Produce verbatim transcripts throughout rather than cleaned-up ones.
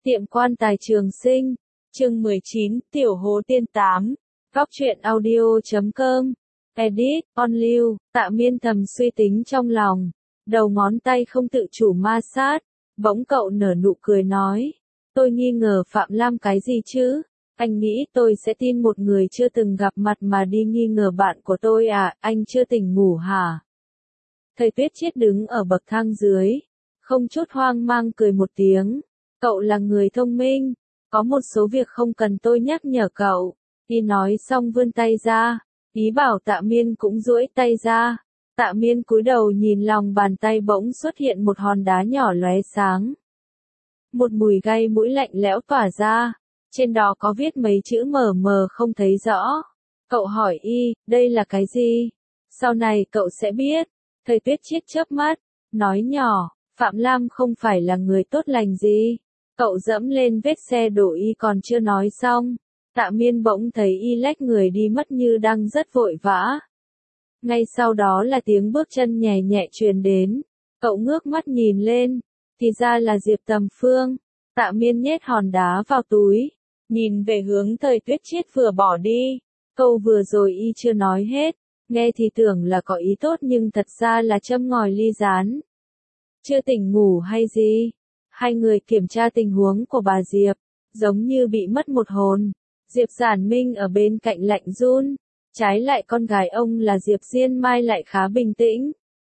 Tiệm quan tài Trường Sinh, chương mười chín, Tiểu Hố Tiên tám, Góc truyện audio chấm com, edit, on lưu, Tạ Miên thầm suy tính trong lòng, đầu ngón tay không tự chủ ma sát, bỗng cậu nở nụ cười nói, tôi nghi ngờ Phạm Lam cái gì chứ, anh nghĩ tôi sẽ tin một người chưa từng gặp mặt mà đi nghi ngờ bạn của tôi à, anh chưa tỉnh ngủ hả? Thầy Tuyết Chiết đứng ở bậc thang dưới, không chút hoang mang cười một tiếng. Cậu là người thông minh, có một số việc không cần tôi nhắc nhở cậu. Y nói xong vươn tay ra, ý bảo Tạ Miên cũng duỗi tay ra. Tạ Miên cúi đầu nhìn lòng bàn tay bỗng xuất hiện một hòn đá nhỏ lóe sáng. Một mùi gai mũi lạnh lẽo tỏa ra, trên đó có viết mấy chữ mờ mờ không thấy rõ. Cậu hỏi Y, đây là cái gì? Sau này cậu sẽ biết. Thầy Tuyết Chiết chớp mắt, nói nhỏ, Phạm Lam không phải là người tốt lành gì. Cậu dẫm lên vết xe đổ Y còn chưa nói xong, Tạ Miên bỗng thấy Y lách người đi mất như đang rất vội vã. Ngay sau đó là tiếng bước chân nhẹ nhẹ truyền đến, cậu ngước mắt nhìn lên, thì ra là Diệp Tầm Phương. Tạ Miên nhét hòn đá vào túi, nhìn về hướng Thầy Tuyết Chiết vừa bỏ đi, câu vừa rồi Y chưa nói hết, nghe thì tưởng là có ý tốt nhưng thật ra là châm ngòi ly gián. Chưa tỉnh ngủ hay gì? Hai người kiểm tra tình huống của bà Diệp, giống như bị mất một hồn. Diệp Giản Minh ở bên cạnh lạnh run, trái lại con gái ông là Diệp Diên Mai lại khá bình tĩnh.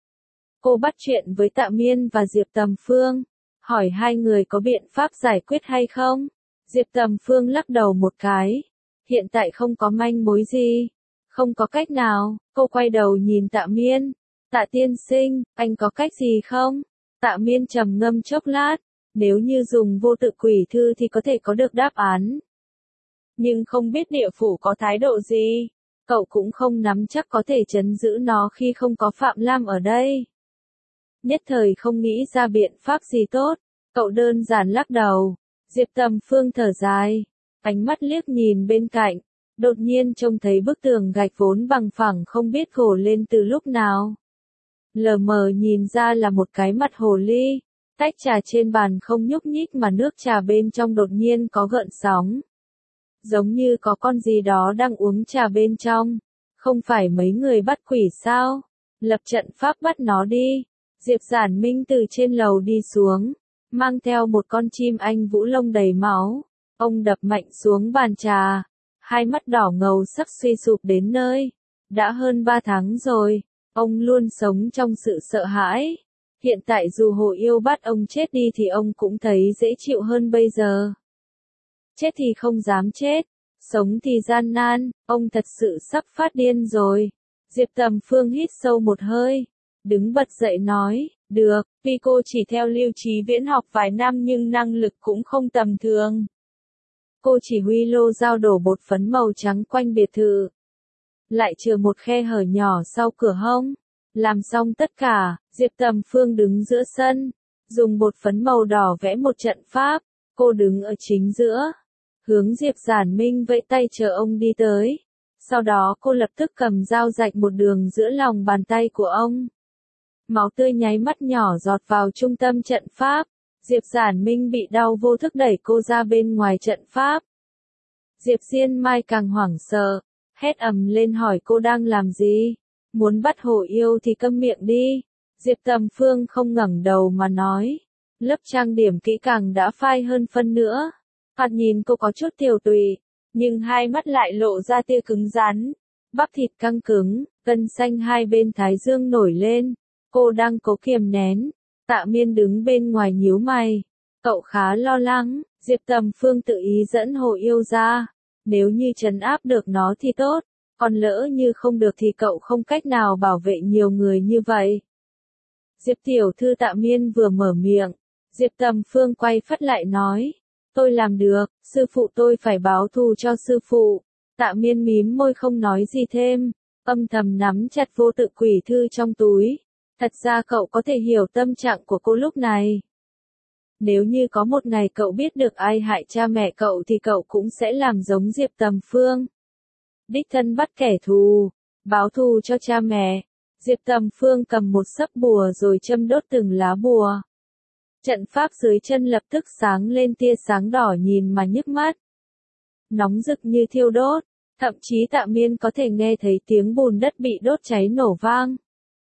Cô bắt chuyện với Tạ Miên và Diệp Tầm Phương, hỏi hai người có biện pháp giải quyết hay không. Diệp Tầm Phương lắc đầu một cái, hiện tại không có manh mối gì, không có cách nào. Cô quay đầu nhìn Tạ Miên, Tạ tiên sinh, anh có cách gì không? Tạ Miên trầm ngâm chốc lát. Nếu như dùng vô tự quỷ thư thì có thể có được đáp án. Nhưng không biết địa phủ có thái độ gì, cậu cũng không nắm chắc có thể trấn giữ nó khi không có Phạm Lam ở đây. Nhất thời không nghĩ ra biện pháp gì tốt, cậu đơn giản lắc đầu. Diệp Tầm Phương thở dài, ánh mắt liếc nhìn bên cạnh, đột nhiên trông thấy bức tường gạch vốn bằng phẳng không biết gồ lên từ lúc nào. Lờ mờ nhìn ra là một cái mặt hồ ly. Tách trà trên bàn không nhúc nhích mà nước trà bên trong đột nhiên có gợn sóng. Giống như có con gì đó đang uống trà bên trong. Không phải mấy người bắt quỷ sao? Lập trận pháp bắt nó đi. Diệp Giản Minh từ trên lầu đi xuống, mang theo một con chim anh vũ lông đầy máu. Ông đập mạnh xuống bàn trà, hai mắt đỏ ngầu sắp suy sụp đến nơi. Đã hơn ba tháng rồi, ông luôn sống trong sự sợ hãi. Hiện tại dù hồ yêu bắt ông chết đi thì ông cũng thấy dễ chịu hơn bây giờ. Chết thì không dám chết, sống thì gian nan, ông thật sự sắp phát điên rồi. Diệp Tầm Phương hít sâu một hơi, đứng bật dậy nói, được, vì cô chỉ theo Lưu Chí Viễn học vài năm nhưng năng lực cũng không tầm thường. Cô chỉ huy lô dao đổ bột phấn màu trắng quanh biệt thự. Lại chừa một khe hở nhỏ sau cửa hông. Làm xong tất cả, Diệp Tầm Phương đứng giữa sân, dùng bột phấn màu đỏ vẽ một trận pháp, cô đứng ở chính giữa, hướng Diệp Giản Minh vẫy tay chờ ông đi tới. Sau đó cô lập tức cầm dao rạch một đường giữa lòng bàn tay của ông. Máu tươi nháy mắt nhỏ giọt vào trung tâm trận pháp, Diệp Giản Minh bị đau vô thức đẩy cô ra bên ngoài trận pháp. Diệp Diên Mai càng hoảng sợ, hét ầm lên hỏi cô đang làm gì? Muốn bắt hổ yêu thì câm miệng đi. Diệp Tầm Phương không ngẩng đầu mà nói. Lớp trang điểm kỹ càng đã phai hơn phân nữa. Thoạt nhìn cô có chút tiều tụy, nhưng hai mắt lại lộ ra tia cứng rắn. Bắp thịt căng cứng, gân xanh hai bên thái dương nổi lên. Cô đang cố kiềm nén. Tạ Miên đứng bên ngoài nhíu mày. Cậu khá lo lắng. Diệp Tầm Phương tự ý dẫn hổ yêu ra. Nếu như trấn áp được nó thì tốt. Còn lỡ như không được thì cậu không cách nào bảo vệ nhiều người như vậy. Diệp tiểu thư Tạ Miên vừa mở miệng, Diệp Tầm Phương quay phắt lại nói, tôi làm được, sư phụ tôi phải báo thù cho sư phụ. Tạ Miên mím môi không nói gì thêm, âm thầm nắm chặt vô tự quỷ thư trong túi. Thật ra cậu có thể hiểu tâm trạng của cô lúc này. Nếu như có một ngày cậu biết được ai hại cha mẹ cậu thì cậu cũng sẽ làm giống Diệp Tầm Phương. Đích thân bắt kẻ thù, báo thù cho cha mẹ. Diệp Tầm Phương cầm một sấp bùa rồi châm đốt từng lá bùa. Trận pháp dưới chân lập tức sáng lên tia sáng đỏ nhìn mà nhức mắt. Nóng rực như thiêu đốt, thậm chí Tạ Miên có thể nghe thấy tiếng bùn đất bị đốt cháy nổ vang.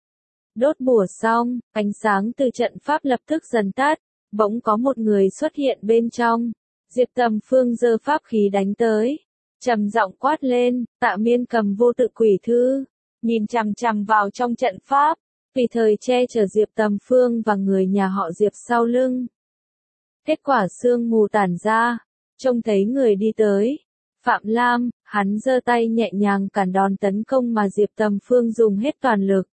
Đốt bùa xong, ánh sáng từ trận pháp lập tức dần tắt, bỗng có một người xuất hiện bên trong. Diệp Tầm Phương giơ pháp khí đánh tới, trầm giọng quát lên. Tạ Miên cầm vô tự quỷ thư, nhìn chằm chằm vào trong trận pháp, tùy thời che chở Diệp Tầm Phương và người nhà họ Diệp sau lưng. Kết quả sương mù tản ra, trông thấy người đi tới. Phạm Lam, hắn giơ tay nhẹ nhàng cản đòn tấn công mà Diệp Tầm Phương dùng hết toàn lực.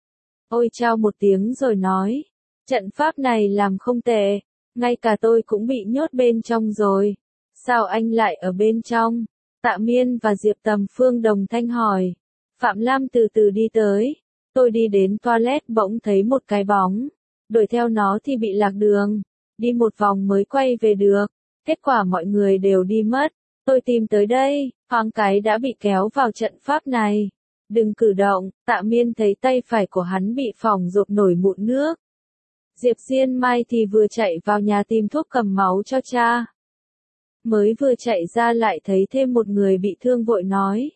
Ôi chao một tiếng rồi nói, trận pháp này làm không tệ, ngay cả tôi cũng bị nhốt bên trong rồi. Sao anh lại ở bên trong? Tạ Miên và Diệp Tầm Phương đồng thanh hỏi. Phạm Lam từ từ đi tới. Tôi đi đến toilet bỗng thấy một cái bóng. Đuổi theo nó thì bị lạc đường. Đi một vòng mới quay về được. Kết quả mọi người đều đi mất. Tôi tìm tới đây, thoáng cái đã bị kéo vào trận pháp này. Đừng cử động. Tạ Miên thấy tay phải của hắn bị phỏng rộp nổi mụn nước. Diệp Diên Mai thì vừa chạy vào nhà tìm thuốc cầm máu cho cha. Mới vừa chạy ra lại thấy thêm một người bị thương vội nói.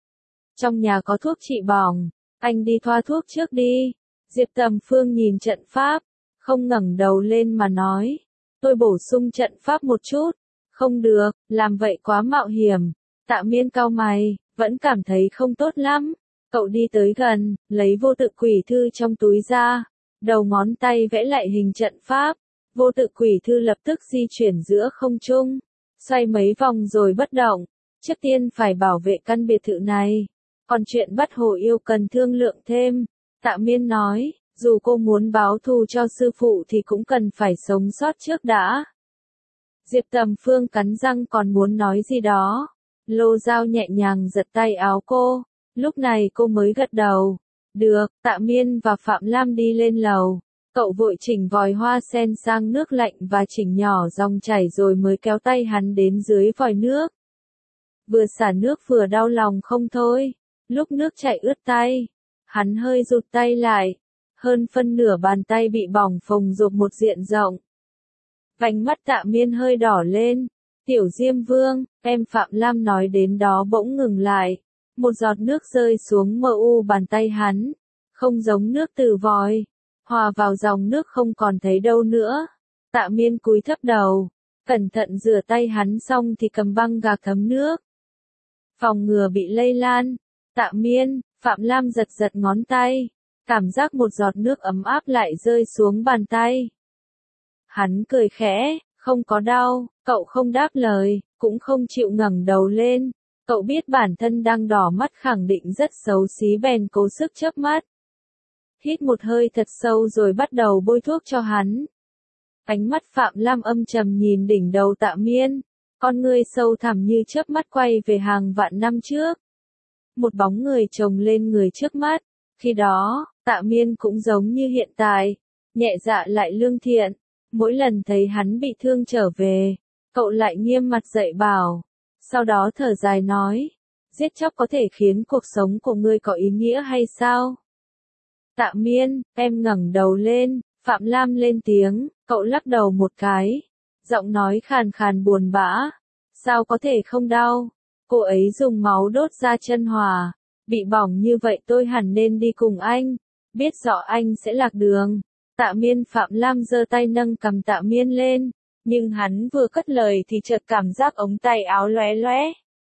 Trong nhà có thuốc trị bỏng, anh đi thoa thuốc trước đi. Diệp Tầm Phương nhìn trận pháp, không ngẩng đầu lên mà nói. Tôi bổ sung trận pháp một chút. Không được, làm vậy quá mạo hiểm. Tạ Miên cau mày, vẫn cảm thấy không tốt lắm. Cậu đi tới gần, lấy vô tự quỷ thư trong túi ra. Đầu ngón tay vẽ lại hình trận pháp. Vô tự quỷ thư lập tức di chuyển giữa không trung. Xoay mấy vòng rồi bất động. Trước tiên phải bảo vệ căn biệt thự này. Còn chuyện bắt Hồ Yêu cần thương lượng thêm. Tạ Miên nói, dù cô muốn báo thù cho sư phụ thì cũng cần phải sống sót trước đã. Diệp Tầm Phương cắn răng còn muốn nói gì đó. Lô Giao nhẹ nhàng giật tay áo cô. Lúc này cô mới gật đầu. Được, Tạ Miên và Phạm Lam đi lên lầu. Cậu vội chỉnh vòi hoa sen sang nước lạnh và chỉnh nhỏ dòng chảy rồi mới kéo tay hắn đến dưới vòi nước. Vừa xả nước vừa đau lòng không thôi. Lúc nước chảy ướt tay, hắn hơi rụt tay lại. Hơn phân nửa bàn tay bị bỏng phồng rộp một diện rộng. Vành mắt Tạ Miên hơi đỏ lên. Tiểu Diêm Vương, em Phạm Lam nói đến đó bỗng ngừng lại. Một giọt nước rơi xuống mờ u bàn tay hắn. Không giống nước từ vòi. Hòa vào dòng nước không còn thấy đâu nữa. Tạ Miên cúi thấp đầu. Cẩn thận rửa tay hắn xong thì cầm băng gạc thấm nước. Phòng ngừa bị lây lan. Tạ Miên, Phạm Lam giật giật ngón tay. Cảm giác một giọt nước ấm áp lại rơi xuống bàn tay. Hắn cười khẽ, không có đau, cậu không đáp lời, cũng không chịu ngẩng đầu lên. Cậu biết bản thân đang đỏ mắt khẳng định rất xấu xí bèn cố sức chớp mắt. Hít một hơi thật sâu rồi bắt đầu bôi thuốc cho hắn. Ánh mắt Phạm Lam âm trầm nhìn đỉnh đầu Tạ Miên. Con ngươi sâu thẳm như chớp mắt quay về hàng vạn năm trước. Một bóng người chồng lên người trước mắt. Khi đó, Tạ Miên cũng giống như hiện tại. Nhẹ dạ lại lương thiện. Mỗi lần thấy hắn bị thương trở về, cậu lại nghiêm mặt dạy bảo. Sau đó thở dài nói. Giết chóc có thể khiến cuộc sống của ngươi có ý nghĩa hay sao? Tạ Miên, em ngẩng đầu lên. Phạm Lam lên tiếng, cậu lắc đầu một cái. Giọng nói khàn khàn buồn bã. Sao có thể không đau? Cô ấy dùng máu đốt ra chân Hòa. Bị bỏng như vậy tôi hẳn nên đi cùng anh. Biết rõ anh sẽ lạc đường. Tạ Miên Phạm Lam giơ tay nâng cầm Tạ Miên lên. Nhưng hắn vừa cất lời thì chợt cảm giác ống tay áo lóe lóe.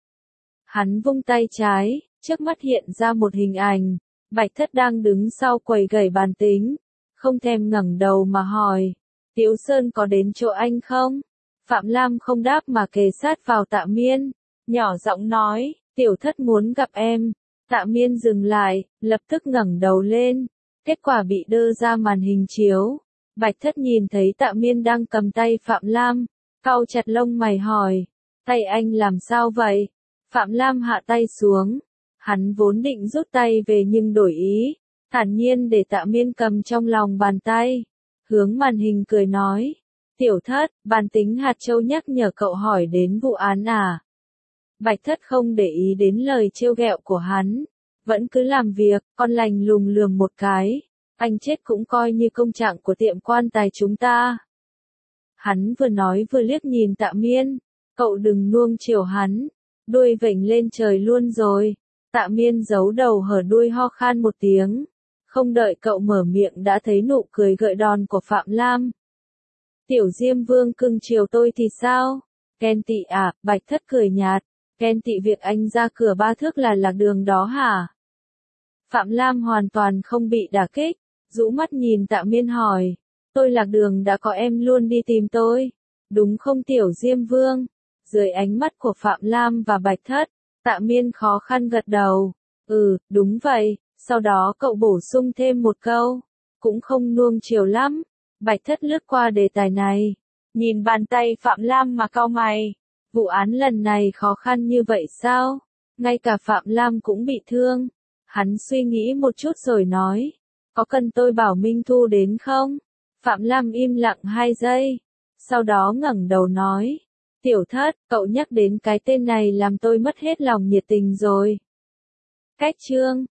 Hắn vung tay trái, trước mắt hiện ra một hình ảnh. Bạch Thất đang đứng sau quầy gảy bàn tính. Không thèm ngẩng đầu mà hỏi. Tiếu Sơn có đến chỗ anh không? Phạm Lam không đáp mà kề sát vào Tạ Miên. Nhỏ giọng nói, Tiểu Thất muốn gặp em. Tạ Miên dừng lại, lập tức ngẩng đầu lên. Kết quả bị đưa ra màn hình chiếu. Bạch Thất nhìn thấy Tạ Miên đang cầm tay Phạm Lam. Cau chặt lông mày hỏi. Tay anh làm sao vậy? Phạm Lam hạ tay xuống. Hắn vốn định rút tay về nhưng đổi ý. Thản nhiên để Tạ Miên cầm trong lòng bàn tay. Hướng màn hình cười nói. Tiểu Thất, bàn tính hạt châu nhắc nhở cậu hỏi đến vụ án à? Bạch Thất không để ý đến lời trêu ghẹo của hắn. Vẫn cứ làm việc, con lành lùng lườm một cái. Anh chết cũng coi như công trạng của tiệm quan tài chúng ta. Hắn vừa nói vừa liếc nhìn Tạ Miên, cậu đừng nuông chiều hắn, đuôi vểnh lên trời luôn rồi. Tạ Miên giấu đầu hở đuôi ho khan một tiếng, không đợi cậu mở miệng đã thấy nụ cười gợi đòn của Phạm Lam. Tiểu Diêm Vương cưng chiều tôi thì sao? Ghen tị à? Bạch Thất cười nhạt, ghen tị việc anh ra cửa ba thước là lạc đường đó hả? Phạm Lam hoàn toàn không bị đả kích, rũ mắt nhìn Tạ Miên hỏi, tôi lạc đường đã có em luôn đi tìm tôi, đúng không Tiểu Diêm Vương? Dưới ánh mắt của Phạm Lam và Bạch Thất, Tạ Miên khó khăn gật đầu, ừ, đúng vậy, sau đó cậu bổ sung thêm một câu, cũng không nuông chiều lắm. Bạch Thất lướt qua đề tài này, nhìn bàn tay Phạm Lam mà cau mày, vụ án lần này khó khăn như vậy sao? Ngay cả Phạm Lam cũng bị thương. Hắn suy nghĩ một chút rồi nói, có cần tôi bảo Minh Thu đến không? Phạm Lam im lặng hai giây, sau đó ngẩng đầu nói, Tiểu Thất, cậu nhắc đến cái tên này làm tôi mất hết lòng nhiệt tình rồi. Cách chương